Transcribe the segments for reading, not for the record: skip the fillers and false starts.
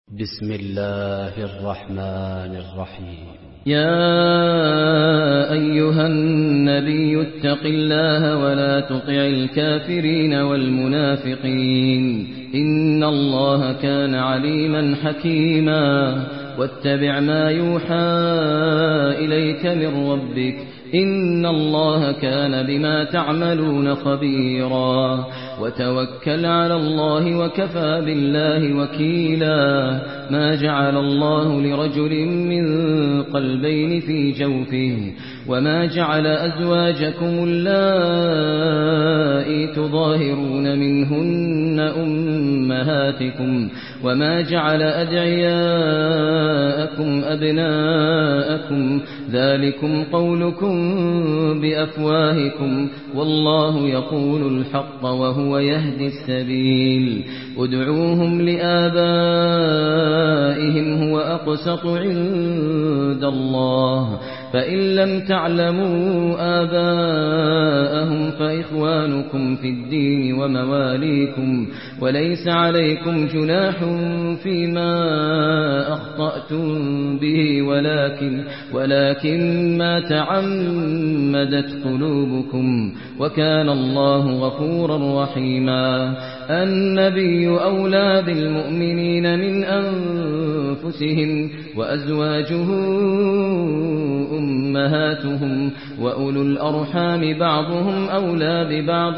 بسم الله الرحمن الرحيم. يا أيها النبي اتق الله ولا تطع الكافرين والمنافقين إن الله كان عليما حكيما واتبع ما يوحى إليك من ربك إن الله كان بما تعملون خبيرا وتوكل على الله وكفى بالله وكيلا ما جعل الله لرجل من قلبين في جوفه وما جعل أزواجكم اللائي تظاهرون منهن أمهاتكم وما جعل أدعياءكم أبناءكم ذلكم قولكم بأفواهكم والله يقول الحق وهو يهدي السبيل ادعوهم لآبائهم هو أقسط عند الله فإن لم تعلموا آباءهم فإخوانكم في الدين ومواليكم وليس عليكم جناح فيما أخطأتم به ولكن ما تعمدت قلوبكم وكان الله غفورا رحيما النبي أولى بالمؤمنين من أنفسهم وأزواجه أمهاتهم وأولو الأرحام بعضهم أولى ببعض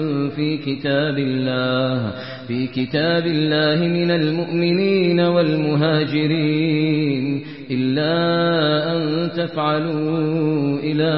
في كتاب الله من المؤمنين والمهاجرين إلا أن تفعلوا إلى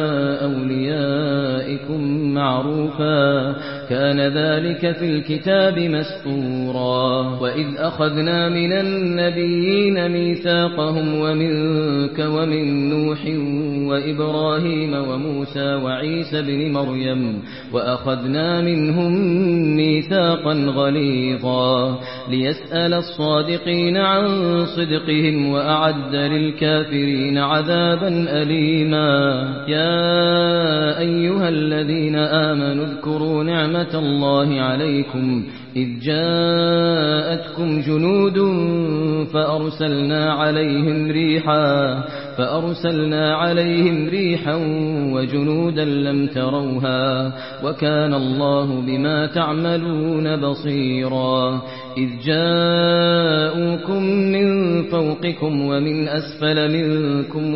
أوليائكم معروفا كان ذلك في الكتاب مسطورا وإذ أخذنا من النبيين ميثاقهم ومنك ومن نوح وإبراهيم وموسى وعيسى بن مريم وأخذنا منهم ميثاقا غليظا ليسأل الصادقين عن صدقهم وأعد للكافرين عذابا أليما يا أيها الذين آمنوا اذكروا نعمة الله عليكم إذ جاءتكم جنود فأرسلنا عليهم ريحا وجنودا لم تروها وكان الله بما تعملون بصيرا إذ جاءوكم من فوقكم ومن أسفل منكم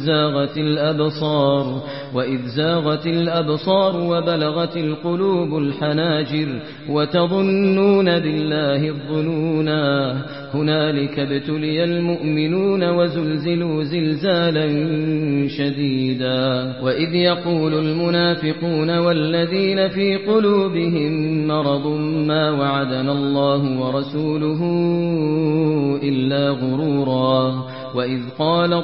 وإذ زاغت الأبصار وبلغت القلوب الحناجر وتظنون بالله الظنونا هنالك ابتلي المؤمنون وزلزلوا زلزالا شديدا وإذ يقول المنافقون والذين في قلوبهم مرض ما وعدنا الله ورسوله إلا غرورا وإذ قالت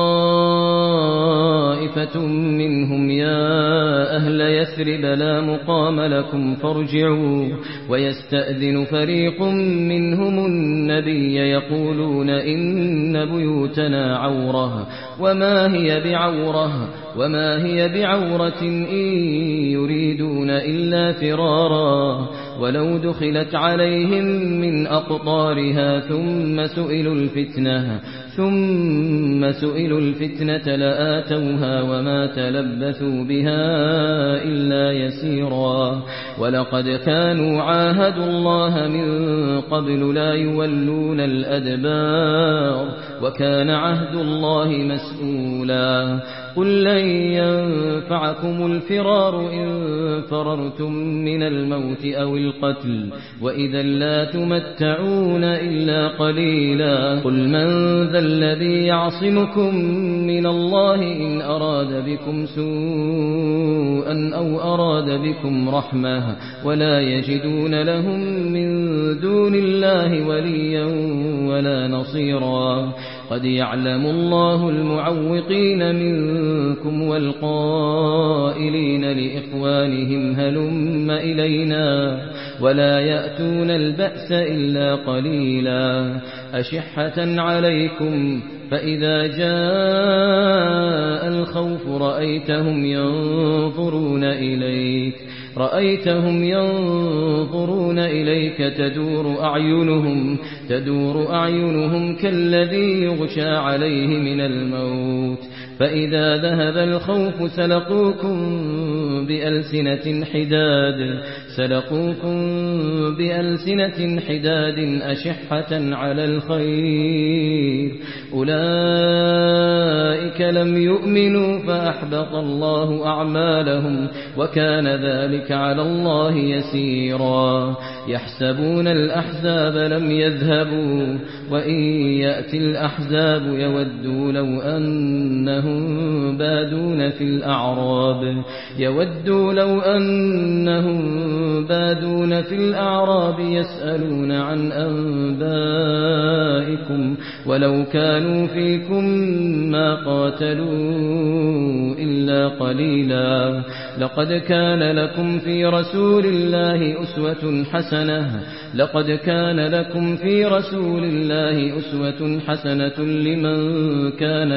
طائفة منهم يا أهل يثرب لا مقام لكم فارجعوا ويستأذن فريق منهم النبي يقولون إن بيوتنا عورة وما هي بعورة إن يريدون إلا فرارا ولو دخلت عليهم من أقطارها ثم سئلوا الفتنة لآتوها وما تلبثوا بها إلا يسيرا ولقد كانوا عاهدوا الله من قبل لا يولون الأدبار وكان عهد الله مسؤولا قل لن ينفعكم الفرار إن فررتم من الموت أو القتل وإذا لا تمتعون إلا قليلا قل من ذا الذي يعصمكم من الله إن أراد بكم سوءا أو أراد بكم رحمة ولا يجدون لهم من دون الله وليا ولا نصيرا قد يعلم الله المعوقين منكم والقائلين لإخوانهم ولا يأتون البأس إلا قليلا أشحة عليكم فإذا جاء الخوف رأيتهم ينظرون إليك تدور أعينهم كالذي يغشى عليه من الموت فإذا ذهب الخوف سلقوكم بألسنة حداد أشحة على الخير أولئك لم يؤمنوا فأحبط الله أعمالهم وكان ذلك على الله يسيرا يحسبون الأحزاب لم يذهبوا وإن يأتي الأحزاب يودوا لو أنهم بادون في الأعراب يسألون عن أنبائكم ولو كانوا فيكم ما قاتلوا إلا قليلا لقد كان لكم في رسول الله أسوة حسنة لمن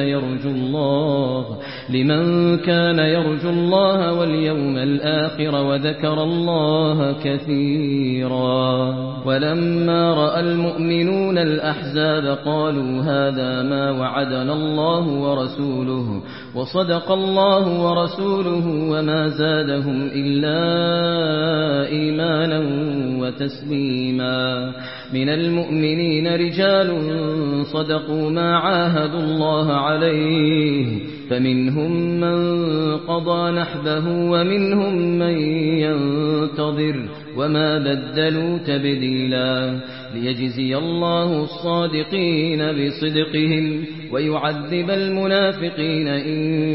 كان يرجو الله واليوم الآخر وذكر الله كثيرا ولما رأى المؤمنون الأحزاب قالوا هذا ما وعدنا الله ورسوله وصدق الله ورسوله وما زادهم إلا إيمانا وتسليما من المؤمنين رجال صدقوا ما عاهدوا الله عليه فمنهم من قضى نحبه ومنهم من ينتظر وما بدلوا تبديلا ليجزي الله الصادقين بصدقهم ويعذب المنافقين إن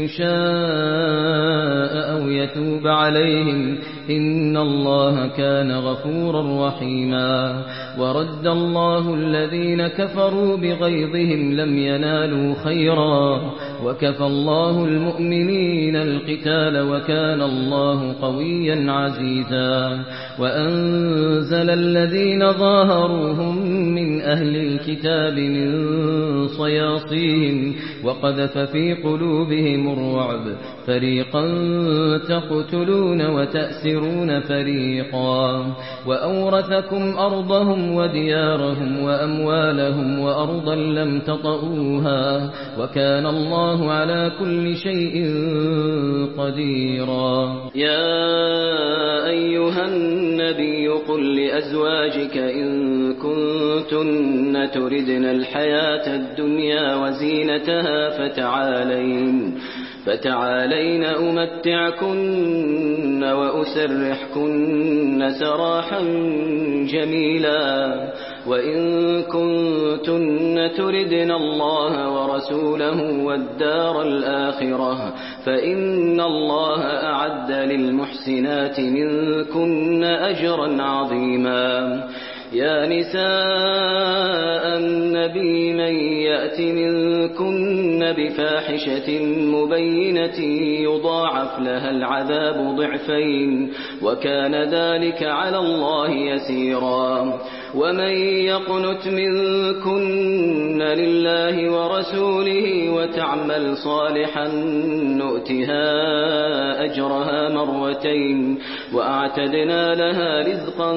شاء أو يتوب عليهم إن الله كان غفورا رحيما ورد الله الذين كفروا بغيظهم لم ينالوا خيرا وكفى الله المؤمنين القتال وكان الله قويا عزيزا وأنزل الذين ظاهروهم من أهل الكتاب من صياصيهم وقذف في قلوبهم الرعب فريقا تقتلون وتأسرون فريقا وأورثكم أرضهم وديارهم وأموالهم وأرضا لم تطئوها وكان الله على كل شيء قديرا يا أيها النبي قل لأزواجك إن كنتن تردن الحياة الدنيا وزينتها فتعالين أمتعكن وأسرحكن سراحا جميلا وإن كنتن تردن الله ورسوله والدار الآخرة فإن الله أعد للمحسنات منكن أجرا عظيما يا نساء النبي من يأت منكن بفاحشة مبينة يضاعف لها العذاب ضعفين وكان ذلك على الله يسيرا ومن يقنت منكن لله ورسوله وتعمل صالحا نؤتها أجرها مرتين وأعتدنا لها رزقا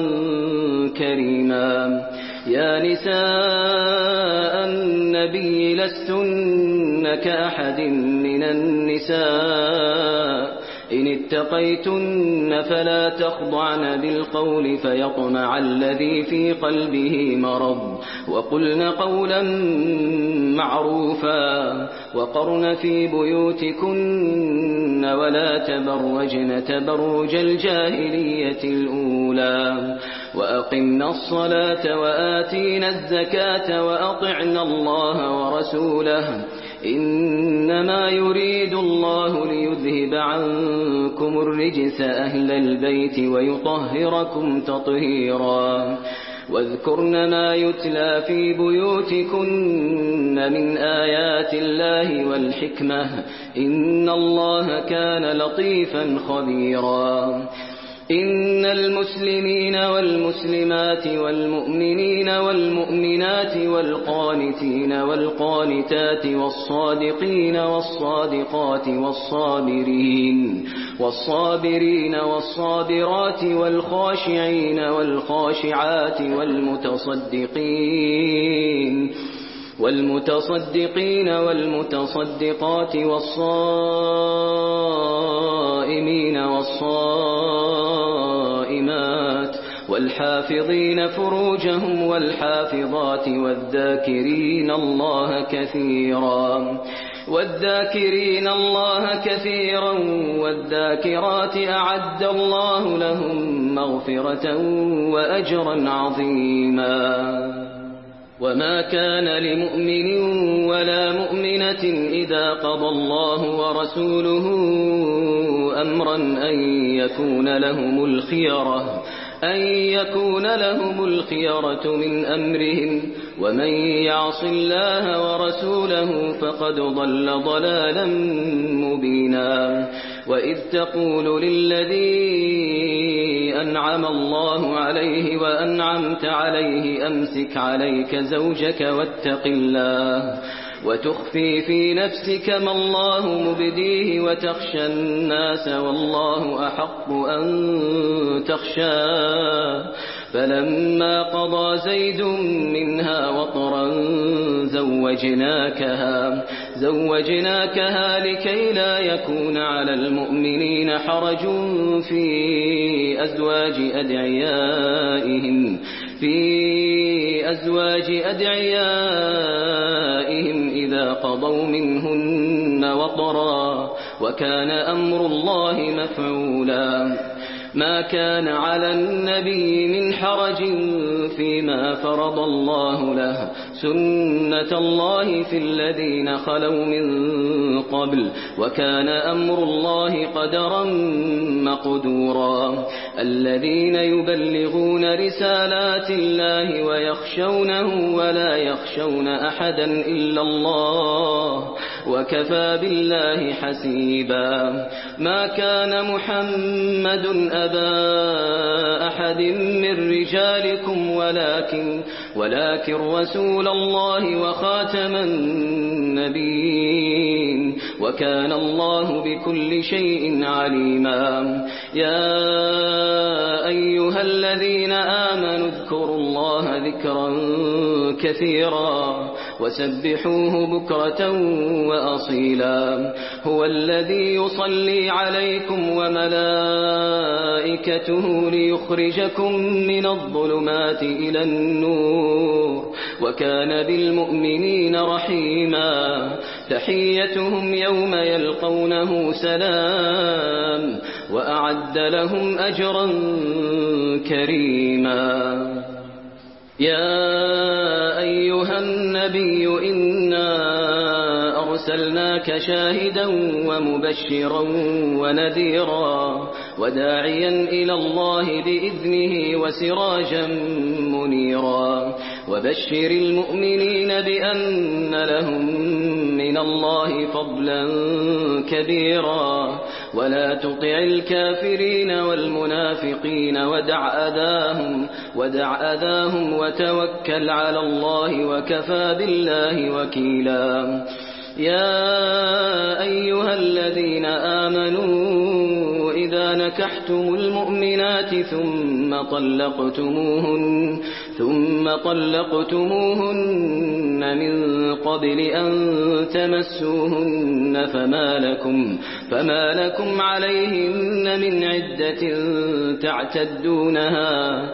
كريما يا نساء النبي لستن كأحد من النساء إن اتقيتن فلا تخضعن بالقول فيطمع الذي في قلبه مرض وقلن قولا معروفا وقرن في بيوتكن ولا تبرجن تبرج الجاهلية الأولى وأقمنا الصلاة وآتينا الزكاة وأطعنا الله ورسوله إنما يريد الله ليذهب عنكم الرجس أهل البيت ويطهركم تطهيرا واذكرن ما يتلى في بيوتكن من آيات الله والحكمة إن الله كان لطيفا خبيرا إن المسلمين والمسلمات والمؤمنين والمؤمنات والقانتين والقانتات والصادقين والصادقات والصابرين والصابرات والخاشعين والخاشعات والمتصدقين والمتصدقات والصائمين والصائمات والحافظين فروجهم والحافظات والذاكرين الله كثيرا والذاكرات أعد الله لهم مغفرة وأجرا عظيما. وما كان لمؤمن ولا مؤمنة إذا قضى الله ورسوله أمرا أن يكون لهم الخيرة من أمرهم ومن يعص الله ورسوله فقد ضل ضلالا مبينا. وإذ تقول للذي أنعم الله عليه وأنعمت عليه أمسك عليك زوجك واتق الله وتخفي في نفسك ما الله مبديه وتخشى الناس والله أحق أن تخشاه فلما قضى زيد منها وطرا زوجناكها لكي لا يكون على المؤمنين حرج في أزواج أدعيائهم إذا قضوا منهن وطرا وكان أمر الله مفعولا. ما كان على النبي من حرج فيما فرض الله له سنة الله في الذين خلوا من قبل وكان أمر الله قدرا مقدورا. الذين يبلغون رسالات الله ويخشونه ولا يخشون أحدا إلا الله وكفى بالله حسيبا. ما كان محمد أبا أحد من رجالكم ولكن رسول الله وخاتم النبيين وكان الله بكل شيء عليما. يا أيها الذين آمنوا اذكروا الله ذكرا كثيرا وسبحوه بكرة وأصيلا. هو الذي يصلي عليكم وملائكته ليخرجكم من الظلمات إلى النور وكان بالمؤمنين رحيما. تحيتهم يوم يلقونه سلام وأعد لهم أجرا كريما. يا أيها النبي إنا أرسلناك شاهدا ومبشرا ونذيرا وداعيا إلى الله بإذنه وسراجا منيرا. وبشر المؤمنين بأن لهم من الله فضلا كبيرا ولا تطع الكافرين والمنافقين ودع أذاهم وتوكل على الله وكفى بالله وكيلا. يا أيها الذين آمنوا إذا نكحتم المؤمنات ثم طلقتموهن من قبل أن تمسوهن فما لكم عليهن من عدة تعتدونها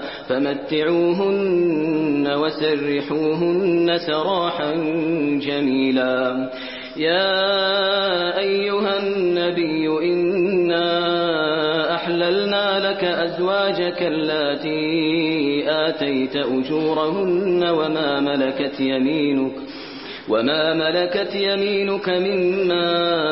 فمتعوهن وسرحوهن سراحا جميلا. يا أيها النبي إنا أحللنا لك أزواجك اللاتي آتيت أجورهن وما ملكت يمينك مما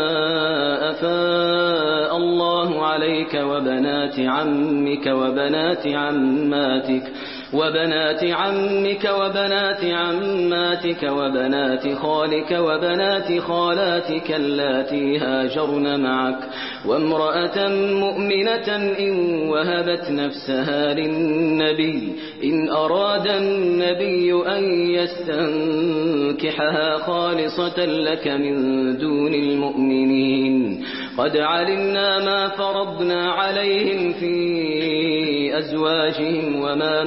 أفاء الله عليك وبنات عمك وبنات عماتك وبنات عمك وبنات عماتك وبنات خالك وبنات خالاتك اللاتي هاجرن معك وامرأة مؤمنة إن وهبت نفسها للنبي إن أراد النبي أن يستنكحها خالصة لك من دون المؤمنين قد علمنا ما فرضنا عليهم في أزواجهم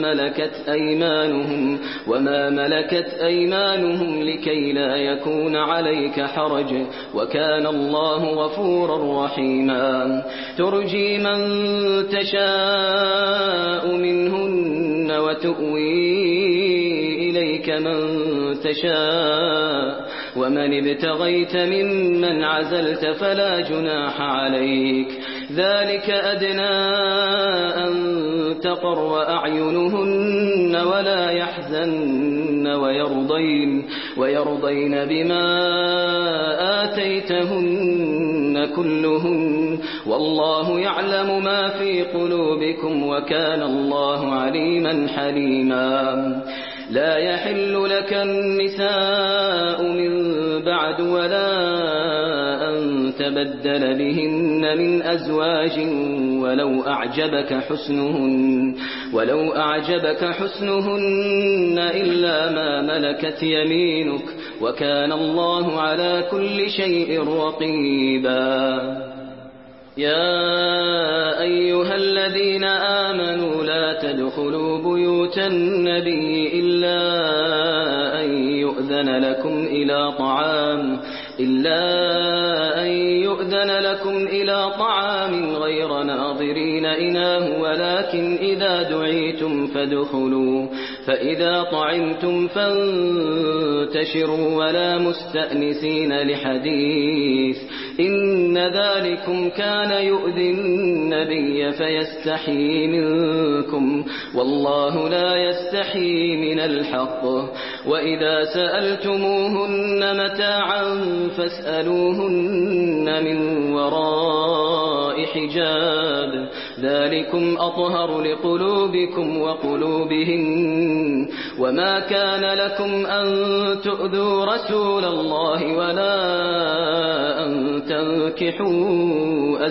وما ملكت أيمانهم لكي لا يكون عليك حرج وكان الله غفورا رحيما ترجي من تشاء منهن وتؤوي إليك من تشاء ومن ابتغيت ممن عزلت فلا جناح عليك ذلك أدنى أن تقر أعينهن ولا يحزن ويرضين بما آتيتهن كلهن والله يعلم ما في قلوبكم وكان الله عليما حليما لا يحل لك النساء من بعد ولا أن تبدل بهن من أزواج ولو أعجبك حسنهن إلا ما ملكت يمينك وكان الله على كل شيء رقيبا يا أيها الذين آمنوا لا تدخلوا بيوت النبي إلا أن يؤذن لكم إلى طعام غير ناظرين إناه ولكن إذا دعيتم فادخلوا فإذا طعمتم فانتشروا ولا مستأنسين لحديث إن ذلكم كان يؤذي النبي فيستحيي منكم والله لا يستحيي من الحق وإذا سألتموهن متاعا فاسألوهن من وراء حجاب ذلكم أطهر لقلوبكم وقلوبهن وما كان لكم أن تؤذوا رسول الله ولا أن تنكحوا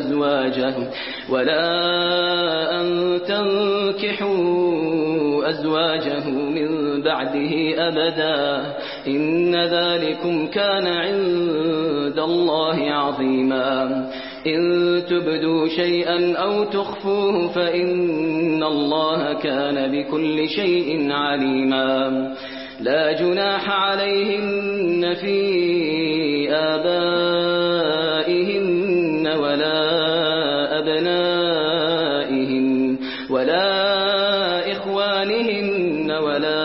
أزواجه من بعده أبدا إن ذلكم كان عند الله عظيما إن تبدوا شيئا أو تخفوه فإن الله كان بكل شيء عليما لا جناح عليهن في آبائهن ولا أبنائهن ولا إخوانهن ولا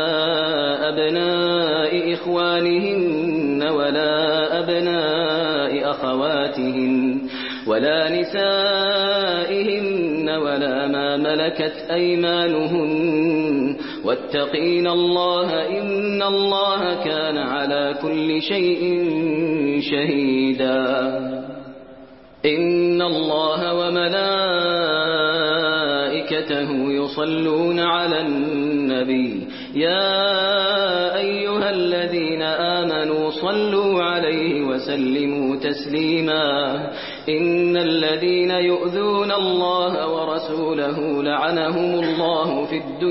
أبناء إخوانهن ولا أبناء أخواتهن ولا نسائهن ولا ما ملكت أيمانهن واتقين الله إن الله كان على كل شيء شهيدا إن الله وملائكته يصلون على النبي يا أيها الذين آمنوا صلوا عليه وسلموا تسليما إن الذين يؤذون الله ورسوله لعنهم الله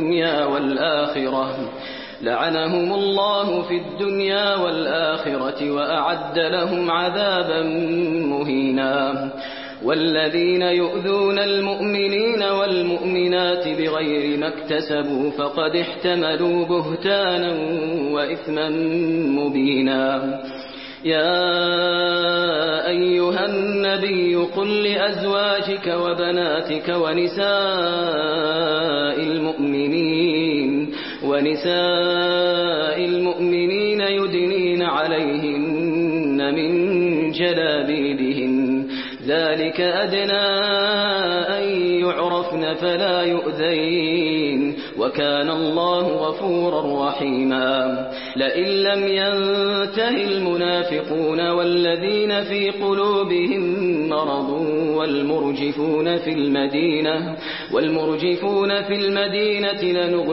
في الدنيا والآخرة وأعد لهم عذابا مهينا والذين يؤذون المؤمنين والمؤمنات بغير ما اكتسبوا فقد احتملوا بهتانا وإثما مبينا يا أيها النبي قل لأزواجك وبناتك ونساء المؤمنين يدنين عليهن من جلابيبهن ذلك أدنى أن يعرفن فلا يؤذين وكان الله غفورا رحيما لئن لم ينته المنافقون والذين في قلوبهم مرض والمرجفون في المدينة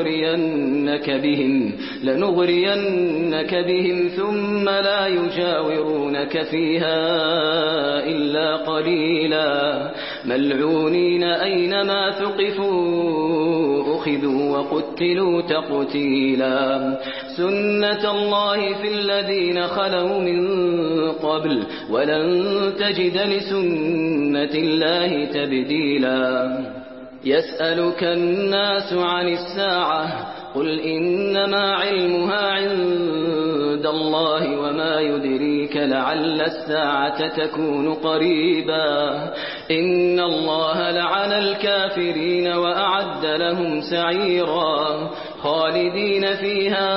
لنغرينك بهم ثم لا يجاورونك فيها إلا قليلا ملعونين أينما ثقفوا أخذوا وقتلوا تقتيلا سنة الله في الذين خلوا من قبل ولن تجد لسنة الله تبديلا يسألك الناس عن الساعة قل إنما علمها عند الله وما يدريك لعل الساعة تكون قريبا إن الله لعن الكافرين وأعد لهم سعيرا خالدين فيها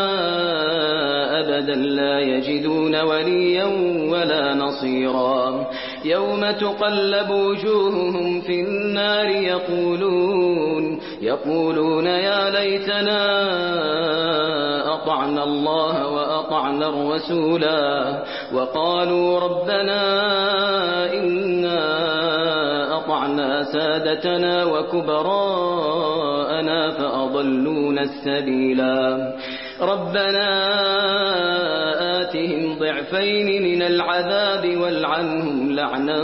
أبدا لا يجدون وليا ولا نصيرا يوم تقلب وجوههم في النار يقولون يا ليتنا أطعنا الله وأطعنا الرسولا وقالوا ربنا إنا أطعنا سادتنا وكبراءنا فأضلونا السبيلا ربنا آتهم ضعفين من العذاب والعنهم لعنا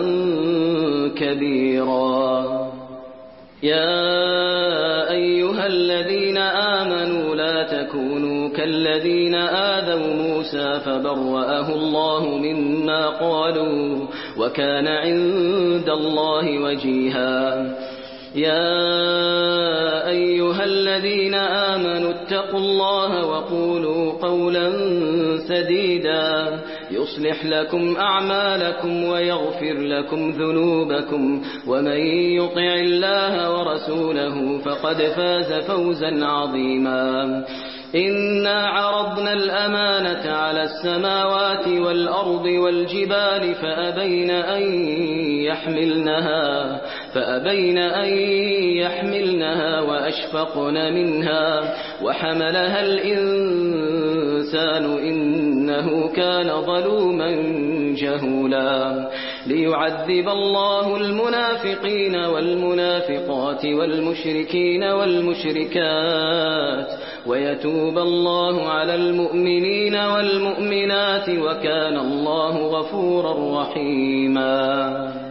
كبيرا يا أيها الذين آمنوا لا تكونوا كالذين آذوا موسى فبرأه الله مما قالوا وكان عند الله وجيها يا أيها الذين آمنوا اتقوا الله وقولوا قولا سديدا يصلح لكم أعمالكم ويغفر لكم ذنوبكم ومن يطع الله ورسوله فقد فاز فوزا عظيما إنا عرضنا الأمانة على السماوات والأرض والجبال فأبين أن يحملنها وأشفقن منها وحملها الإنسان إنه كان ظلوما جهولا ليعذب الله المنافقين والمنافقات والمشركين والمشركات ويتوب الله على المؤمنين والمؤمنات وكان الله غفورا رحيما